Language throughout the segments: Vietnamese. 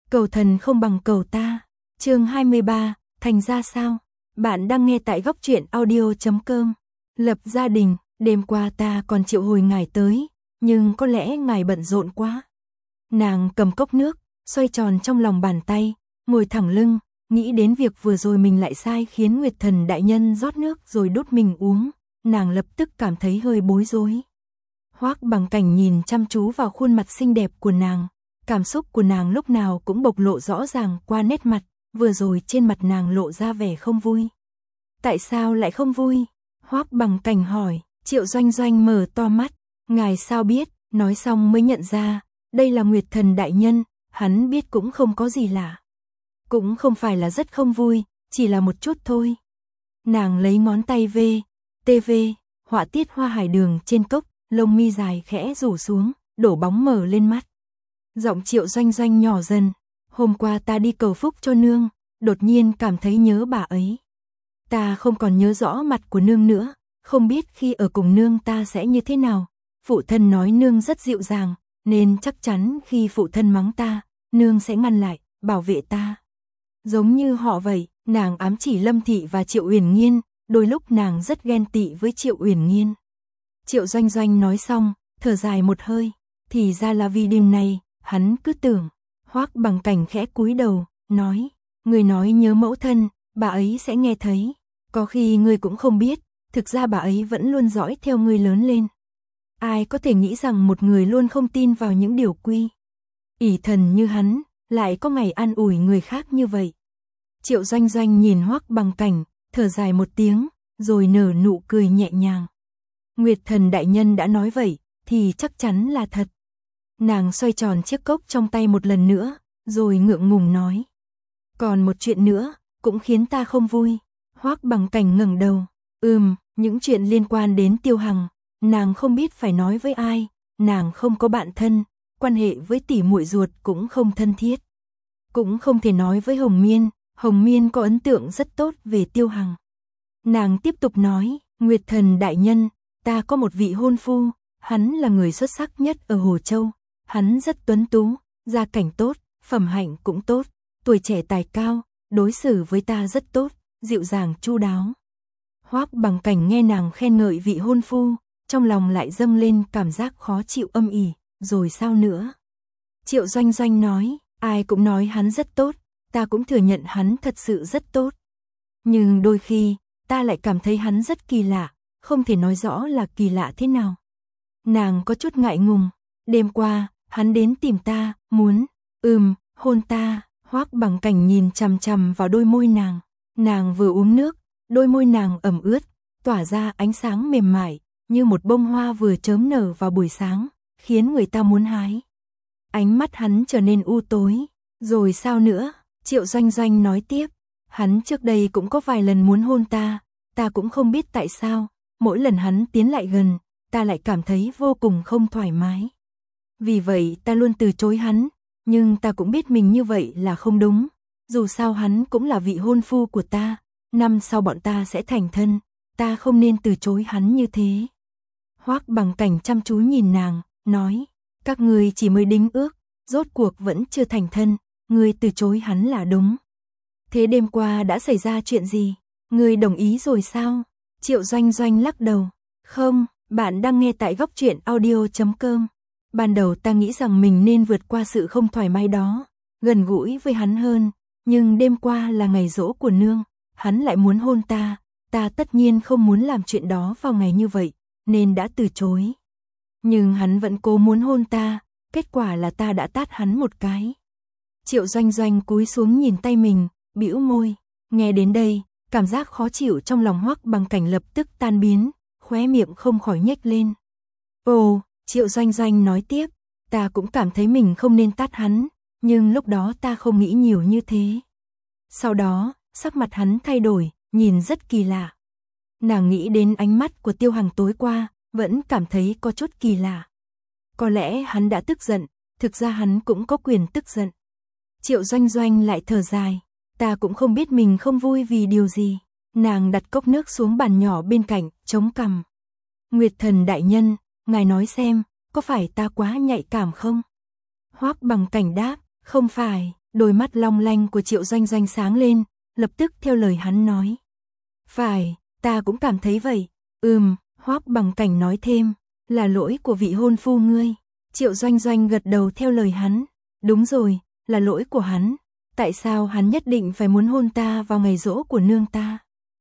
Cầu thần không bằng cầu ta. Chương 23, thành ra sao? Bạn đang nghe tại góc truyện audio.com. Lập gia đình, đêm qua ta còn triệu hồi ngài tới, nhưng có lẽ ngài bận rộn quá. Nàng cầm cốc nước, xoay tròn trong lòng bàn tay, ngồi thẳng lưng, nghĩ đến việc vừa rồi mình lại sai khiến Nguyệt Thần đại nhân rót nước rồi đút mình uống, nàng lập tức cảm thấy hơi bối rối. Hoắc Bằng Cảnh nhìn chăm chú vào khuôn mặt xinh đẹp của nàng, cảm xúc của nàng lúc nào cũng bộc lộ rõ ràng qua nét mặt, vừa rồi trên mặt nàng lộ ra vẻ không vui. Tại sao lại không vui? Hoắc Bằng Cảnh hỏi. Triệu Doanh Doanh mở to mắt, ngài sao biết? Nói xong mới nhận ra, đây là Nguyệt Thần đại nhân, hắn biết cũng không có gì lạ. Cũng không phải là rất không vui, chỉ là một chút thôi. Nàng lấy ngón tay TV, họa tiết hoa hải đường trên cốc, lông mi dài khẽ rủ xuống, đổ bóng mờ lên mắt. Giọng Triệu Doanh Doanh nhỏ dần, hôm qua ta đi cầu phúc cho nương, đột nhiên cảm thấy nhớ bà ấy. Ta không còn nhớ rõ mặt của nương nữa, không biết khi ở cùng nương ta sẽ như thế nào. Phụ thân nói nương rất dịu dàng, nên chắc chắn khi phụ thân mắng ta, nương sẽ ngăn lại, bảo vệ ta. Giống như họ vậy, nàng ám chỉ Lâm Thị và Triệu Uyển Nghiên, đôi lúc nàng rất ghen tị với Triệu Uyển Nghiên. Triệu Doanh Doanh nói xong, thở dài một hơi, thì ra là vì điều này, hắn cứ tưởng. Hoắc Bằng Cảnh khẽ cúi đầu, nói, người nói nhớ mẫu thân, bà ấy sẽ nghe thấy. Có khi ngươi cũng không biết, thực ra bà ấy vẫn luôn dõi theo ngươi lớn lên. Ai có thể nghĩ rằng một người luôn không tin vào những điều quy ỷ thần như hắn, lại có ngày an ủi người khác như vậy. Triệu Doanh Doanh nhìn Hoắc Bằng Cảnh, thở dài một tiếng, rồi nở nụ cười nhẹ nhàng. Nguyệt Thần đại nhân đã nói vậy, thì chắc chắn là thật. Nàng xoay tròn chiếc cốc trong tay một lần nữa, rồi ngượng ngùng nói. Còn một chuyện nữa, cũng khiến ta không vui. Hoắc Bằng Cảnh ngẩng đầu. Những chuyện liên quan đến Tiêu Hằng, nàng không biết phải nói với ai, nàng không có bạn thân, quan hệ với tỷ muội ruột cũng không thân thiết. Cũng không thể nói với Hồng Miên có ấn tượng rất tốt về Tiêu Hằng. Nàng tiếp tục nói, Nguyệt Thần đại nhân, ta có một vị hôn phu, hắn là người xuất sắc nhất ở Hồ Châu, hắn rất tuấn tú, gia cảnh tốt, phẩm hạnh cũng tốt, tuổi trẻ tài cao, đối xử với ta rất tốt, dịu dàng chu đáo. Hoắc Bằng Cảnh nghe nàng khen ngợi vị hôn phu, trong lòng lại dâng lên cảm giác khó chịu âm ỉ, rồi sao nữa? Triệu Doanh Doanh nói, ai cũng nói hắn rất tốt, ta cũng thừa nhận hắn thật sự rất tốt. Nhưng đôi khi, ta lại cảm thấy hắn rất kỳ lạ, không thể nói rõ là kỳ lạ thế nào. Nàng có chút ngại ngùng, đêm qua, hắn đến tìm ta, muốn, hôn ta. Hoắc Bằng Cảnh nhìn chằm chằm vào đôi môi nàng vừa uống nước, đôi môi nàng ẩm ướt, tỏa ra ánh sáng mềm mại, như một bông hoa vừa chớm nở vào buổi sáng, khiến người ta muốn hái. Ánh mắt hắn trở nên u tối, rồi sao nữa? Triệu Doanh Doanh nói tiếp, hắn trước đây cũng có vài lần muốn hôn ta cũng không biết tại sao, mỗi lần hắn tiến lại gần, ta lại cảm thấy vô cùng không thoải mái. Vì vậy ta luôn từ chối hắn, nhưng ta cũng biết mình như vậy là không đúng, dù sao hắn cũng là vị hôn phu của ta, năm sau bọn ta sẽ thành thân, ta không nên từ chối hắn như thế. Hoắc Bằng Cảnh chăm chú nhìn nàng, nói, các ngươi chỉ mới đính ước, rốt cuộc vẫn chưa thành thân, ngươi từ chối hắn là đúng. Thế đêm qua đã xảy ra chuyện gì? Ngươi đồng ý rồi sao? Triệu Doanh Doanh lắc đầu, không, bạn đang nghe tại góc truyện audio.com. Ban đầu ta nghĩ rằng mình nên vượt qua sự không thoải mái đó, gần gũi với hắn hơn, nhưng đêm qua là ngày giỗ của nương, hắn lại muốn hôn ta tất nhiên không muốn làm chuyện đó vào ngày như vậy, nên đã từ chối. Nhưng hắn vẫn cố muốn hôn ta, kết quả là ta đã tát hắn một cái. Triệu Doanh Doanh cúi xuống nhìn tay mình, bĩu môi, nghe đến đây, cảm giác khó chịu trong lòng Hoắc Bằng Cảnh lập tức tan biến, khóe miệng không khỏi nhếch lên. Ồ, Triệu Doanh Doanh nói tiếp, ta cũng cảm thấy mình không nên tát hắn, nhưng lúc đó ta không nghĩ nhiều như thế. Sau đó, sắc mặt hắn thay đổi, nhìn rất kỳ lạ. Nàng nghĩ đến ánh mắt của Tiêu Hằng tối qua, vẫn cảm thấy có chút kỳ lạ. Có lẽ hắn đã tức giận, thực ra hắn cũng có quyền tức giận. Triệu Doanh Doanh lại thở dài, ta cũng không biết mình không vui vì điều gì. Nàng đặt cốc nước xuống bàn nhỏ bên cạnh, chống cằm. Nguyệt Thần đại nhân, ngài nói xem, có phải ta quá nhạy cảm không? Hoắc Bằng Cảnh đáp, không phải, đôi mắt long lanh của Triệu Doanh Doanh sáng lên, lập tức theo lời hắn nói. Phải, ta cũng cảm thấy vậy. Hoắc Bằng Cảnh nói thêm, là lỗi của vị hôn phu ngươi. Triệu Doanh Doanh gật đầu theo lời hắn. Đúng rồi, là lỗi của hắn. Tại sao hắn nhất định phải muốn hôn ta vào ngày giỗ của nương ta?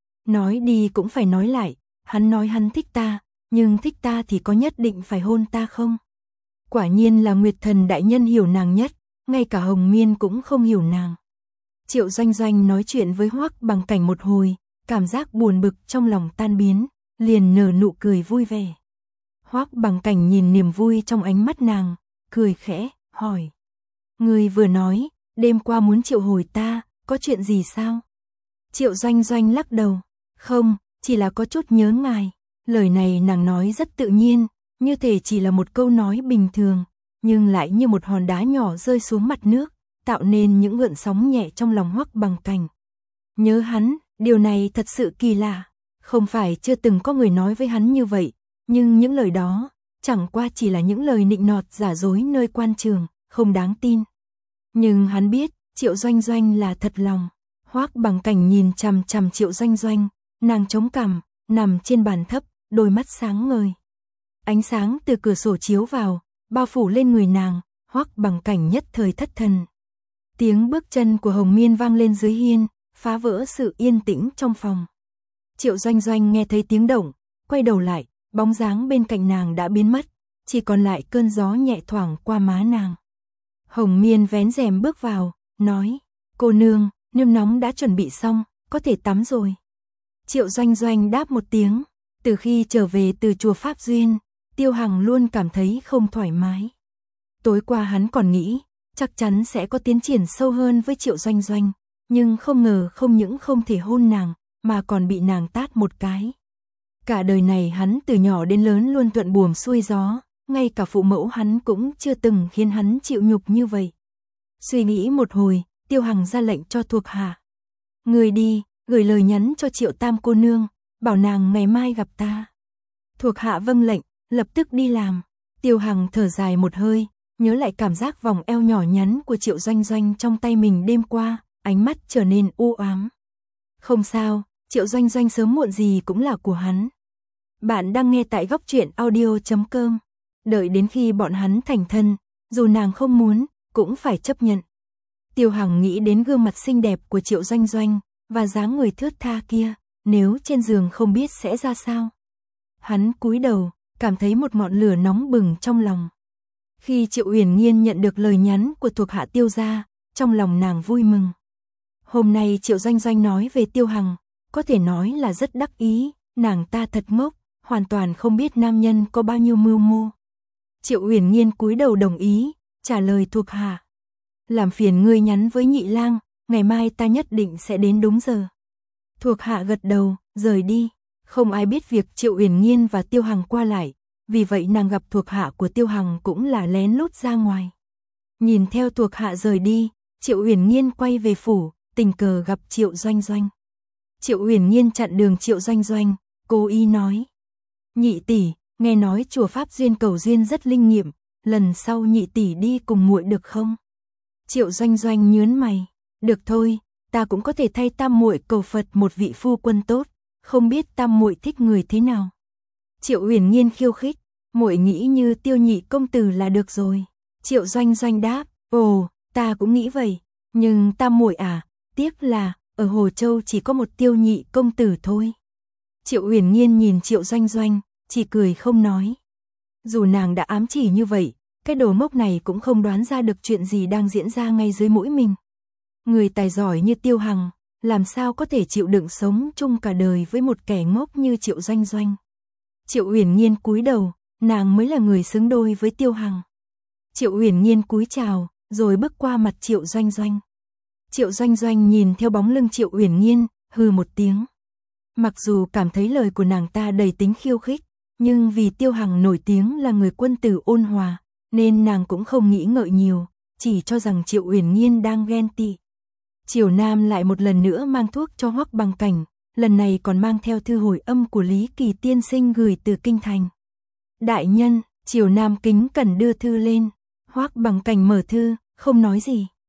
Nói đi cũng phải nói lại, hắn nói hắn thích ta, nhưng thích ta thì có nhất định phải hôn ta không? Quả nhiên là Nguyệt Thần đại nhân hiểu nàng nhất, ngay cả Hồng Miên cũng không hiểu nàng. Triệu Doanh Doanh nói chuyện với Hoắc Bằng Cảnh một hồi, cảm giác buồn bực trong lòng tan biến, liền nở nụ cười vui vẻ. Hoắc Bằng Cảnh nhìn niềm vui trong ánh mắt nàng, cười khẽ, hỏi. Ngươi vừa nói, đêm qua muốn triệu hồi ta, có chuyện gì sao? Triệu Doanh Doanh lắc đầu. Không, chỉ là có chút nhớ ngài. Lời này nàng nói rất tự nhiên, như thể chỉ là một câu nói bình thường, nhưng lại như một hòn đá nhỏ rơi xuống mặt nước, tạo nên những gợn sóng nhẹ trong lòng Hoắc Bằng Cảnh. Nhớ hắn, điều này thật sự kỳ lạ. Không phải chưa từng có người nói với hắn như vậy, nhưng những lời đó chẳng qua chỉ là những lời nịnh nọt giả dối nơi quan trường, không đáng tin. Nhưng hắn biết, Triệu Doanh Doanh là thật lòng. Hoắc Bằng Cảnh nhìn chằm chằm Triệu Doanh Doanh, nàng chống cằm, nằm trên bàn thấp, đôi mắt sáng ngời. Ánh sáng từ cửa sổ chiếu vào, bao phủ lên người nàng, Hoắc Bằng Cảnh nhất thời thất thần. Tiếng bước chân của Hồng Miên vang lên dưới hiên, phá vỡ sự yên tĩnh trong phòng. Triệu Doanh Doanh nghe thấy tiếng động, quay đầu lại, bóng dáng bên cạnh nàng đã biến mất, chỉ còn lại cơn gió nhẹ thoảng qua má nàng. Hồng Miên vén rèm bước vào, nói, cô nương, nước nóng đã chuẩn bị xong, có thể tắm rồi. Triệu Doanh Doanh đáp một tiếng, từ khi trở về từ chùa Pháp Duyên, Tiêu Hằng luôn cảm thấy không thoải mái. Tối qua hắn còn nghĩ, chắc chắn sẽ có tiến triển sâu hơn với Triệu Doanh Doanh, nhưng không ngờ không những không thể hôn nàng, mà còn bị nàng tát một cái. Cả đời này hắn từ nhỏ đến lớn luôn thuận buồm xuôi gió, ngay cả phụ mẫu hắn cũng chưa từng khiến hắn chịu nhục như vậy. Suy nghĩ một hồi, Tiêu Hằng ra lệnh cho thuộc hạ. Người đi, gửi lời nhắn cho Triệu Tam cô nương, bảo nàng ngày mai gặp ta. Thuộc hạ vâng lệnh, lập tức đi làm. Tiêu Hằng thở dài một hơi, nhớ lại cảm giác vòng eo nhỏ nhắn của Triệu Doanh Doanh trong tay mình đêm qua, ánh mắt trở nên u ám. Không sao, Triệu Doanh Doanh sớm muộn gì cũng là của hắn. Bạn đang nghe tại góc truyện audio.com. Đợi đến khi bọn hắn thành thân, dù nàng không muốn, cũng phải chấp nhận. Tiêu Hằng nghĩ đến gương mặt xinh đẹp của Triệu Doanh Doanh, và dáng người thướt tha kia, nếu trên giường không biết sẽ ra sao. Hắn cúi đầu, cảm thấy một ngọn lửa nóng bừng trong lòng. Khi Triệu Uyển Nhiên nhận được lời nhắn của thuộc hạ Tiêu gia, trong lòng nàng vui mừng. Hôm nay Triệu Doanh Doanh nói về Tiêu Hằng, có thể nói là rất đắc ý, nàng ta thật ngốc, hoàn toàn không biết nam nhân có bao nhiêu mưu mô. Triệu Uyển Nhiên cúi đầu đồng ý, trả lời thuộc hạ. Làm phiền ngươi nhắn với Nhị Lang, ngày mai ta nhất định sẽ đến đúng giờ. Thuộc hạ gật đầu, rời đi. Không ai biết việc Triệu Uyển Nhiên và Tiêu Hằng qua lại, vì vậy nàng gặp thuộc hạ của Tiêu Hằng cũng là lén lút ra ngoài. Nhìn theo thuộc hạ rời đi, Triệu Uyển Nhiên quay về phủ, tình cờ gặp Triệu Doanh Doanh. Triệu Uyển Nhiên chặn đường Triệu Doanh Doanh, cố ý nói. Nhị tỷ, nghe nói chùa Pháp Duyên cầu duyên rất linh nghiệm, lần sau nhị tỷ đi cùng muội được không? Triệu Doanh Doanh nhướng mày, được thôi, ta cũng có thể thay tam muội cầu Phật một vị phu quân tốt, không biết tam muội thích người thế nào. Triệu Uyển Nhiên khiêu khích, muội nghĩ như Tiêu nhị công tử là được rồi. Triệu Doanh Doanh đáp, ồ, ta cũng nghĩ vậy, nhưng tam muội à, tiếc là ở Hồ Châu chỉ có một Tiêu nhị công tử thôi. Triệu Uyển Nhiên nhìn Triệu Doanh Doanh, chỉ cười không nói. Dù nàng đã ám chỉ như vậy, cái đồ ngốc này cũng không đoán ra được chuyện gì đang diễn ra ngay dưới mũi mình. Người tài giỏi như Tiêu Hằng, làm sao có thể chịu đựng sống chung cả đời với một kẻ ngốc như Triệu Doanh Doanh. Triệu Uyển Nhiên cúi đầu, nàng mới là người xứng đôi với Tiêu Hằng. Triệu Uyển Nhiên cúi chào, rồi bước qua mặt Triệu Doanh Doanh. Triệu Doanh Doanh nhìn theo bóng lưng Triệu Uyển Nhiên, hừ một tiếng. Mặc dù cảm thấy lời của nàng ta đầy tính khiêu khích, nhưng vì Tiêu Hằng nổi tiếng là người quân tử ôn hòa, nên nàng cũng không nghĩ ngợi nhiều, chỉ cho rằng Triệu Uyển Nhiên đang ghen tị. Triều Nam lại một lần nữa mang thuốc cho Hoắc Bằng Cảnh, lần này còn mang theo thư hồi âm của Lý Kỳ tiên sinh gửi từ kinh thành. Đại nhân, Triều Nam kính cẩn đưa thư lên. Hoắc Bằng Cảnh mở thư, không nói gì.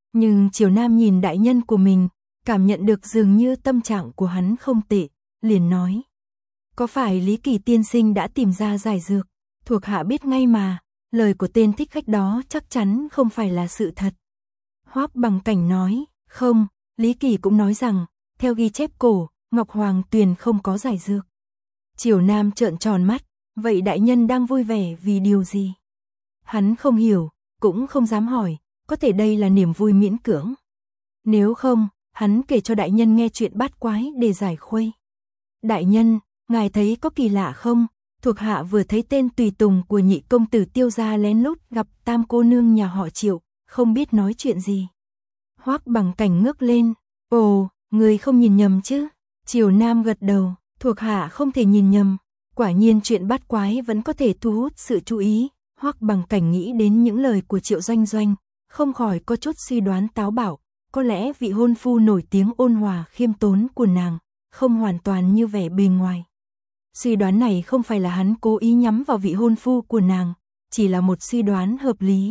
Nhưng Triều Nam nhìn đại nhân của mình, cảm nhận được dường như tâm trạng của hắn không tệ, liền nói. Có phải Lý Kỳ tiên sinh đã tìm ra giải dược? Thuộc hạ biết ngay mà, lời của tên thích khách đó chắc chắn không phải là sự thật. Hoắc Bằng Cảnh nói, không, Lý Kỳ cũng nói rằng, theo ghi chép cổ, Ngọc Hoàng Tuyền không có giải dược. Triều Nam trợn tròn mắt, vậy đại nhân đang vui vẻ vì điều gì? Hắn không hiểu, cũng không dám hỏi, có thể đây là niềm vui miễn cưỡng. Nếu không, hắn kể cho đại nhân nghe chuyện bát quái để giải khuây. Đại nhân, ngài thấy có kỳ lạ không? Thuộc hạ vừa thấy tên tùy tùng của nhị công tử Tiêu gia lén lút gặp tam cô nương nhà họ Triệu, không biết nói chuyện gì. Hoắc Bằng Cảnh ngước lên, ồ, người không nhìn nhầm chứ? Triều Nam gật đầu, thuộc hạ không thể nhìn nhầm, quả nhiên chuyện bát quái vẫn có thể thu hút sự chú ý. Hoắc Bằng Cảnh nghĩ đến những lời của Triệu Doanh Doanh, không khỏi có chút suy đoán táo bạo, có lẽ vị hôn phu nổi tiếng ôn hòa khiêm tốn của nàng, không hoàn toàn như vẻ bề ngoài. Suy đoán này không phải là hắn cố ý nhắm vào vị hôn phu của nàng, chỉ là một suy đoán hợp lý.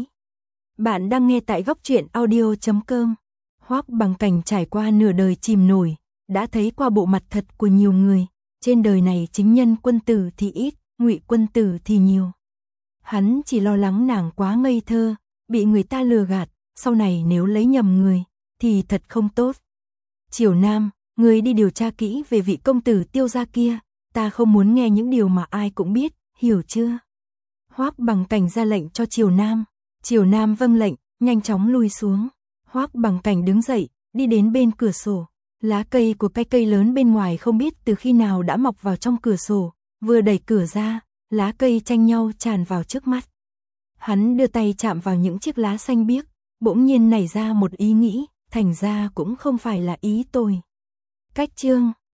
Bạn đang nghe tại góc truyện audio.com. Hoắc Bằng Cảnh trải qua nửa đời chìm nổi, đã thấy qua bộ mặt thật của nhiều người, trên đời này chính nhân quân tử thì ít, ngụy quân tử thì nhiều. Hắn chỉ lo lắng nàng quá ngây thơ, bị người ta lừa gạt, sau này nếu lấy nhầm người, thì thật không tốt. Triều Nam, người đi điều tra kỹ về vị công tử Tiêu gia kia, ta không muốn nghe những điều mà ai cũng biết, hiểu chưa? Hoắc Bằng Cảnh ra lệnh cho Triều Nam. Triều Nam vâng lệnh, nhanh chóng lui xuống. Hoắc Bằng Cảnh đứng dậy, đi đến bên cửa sổ. Lá cây của cái cây lớn bên ngoài không biết từ khi nào đã mọc vào trong cửa sổ, vừa đẩy cửa ra, lá cây tranh nhau tràn vào trước mắt. Hắn đưa tay chạm vào những chiếc lá xanh biếc, bỗng nhiên nảy ra một ý nghĩ, thành ra cũng không phải là ý tôi. Cách chương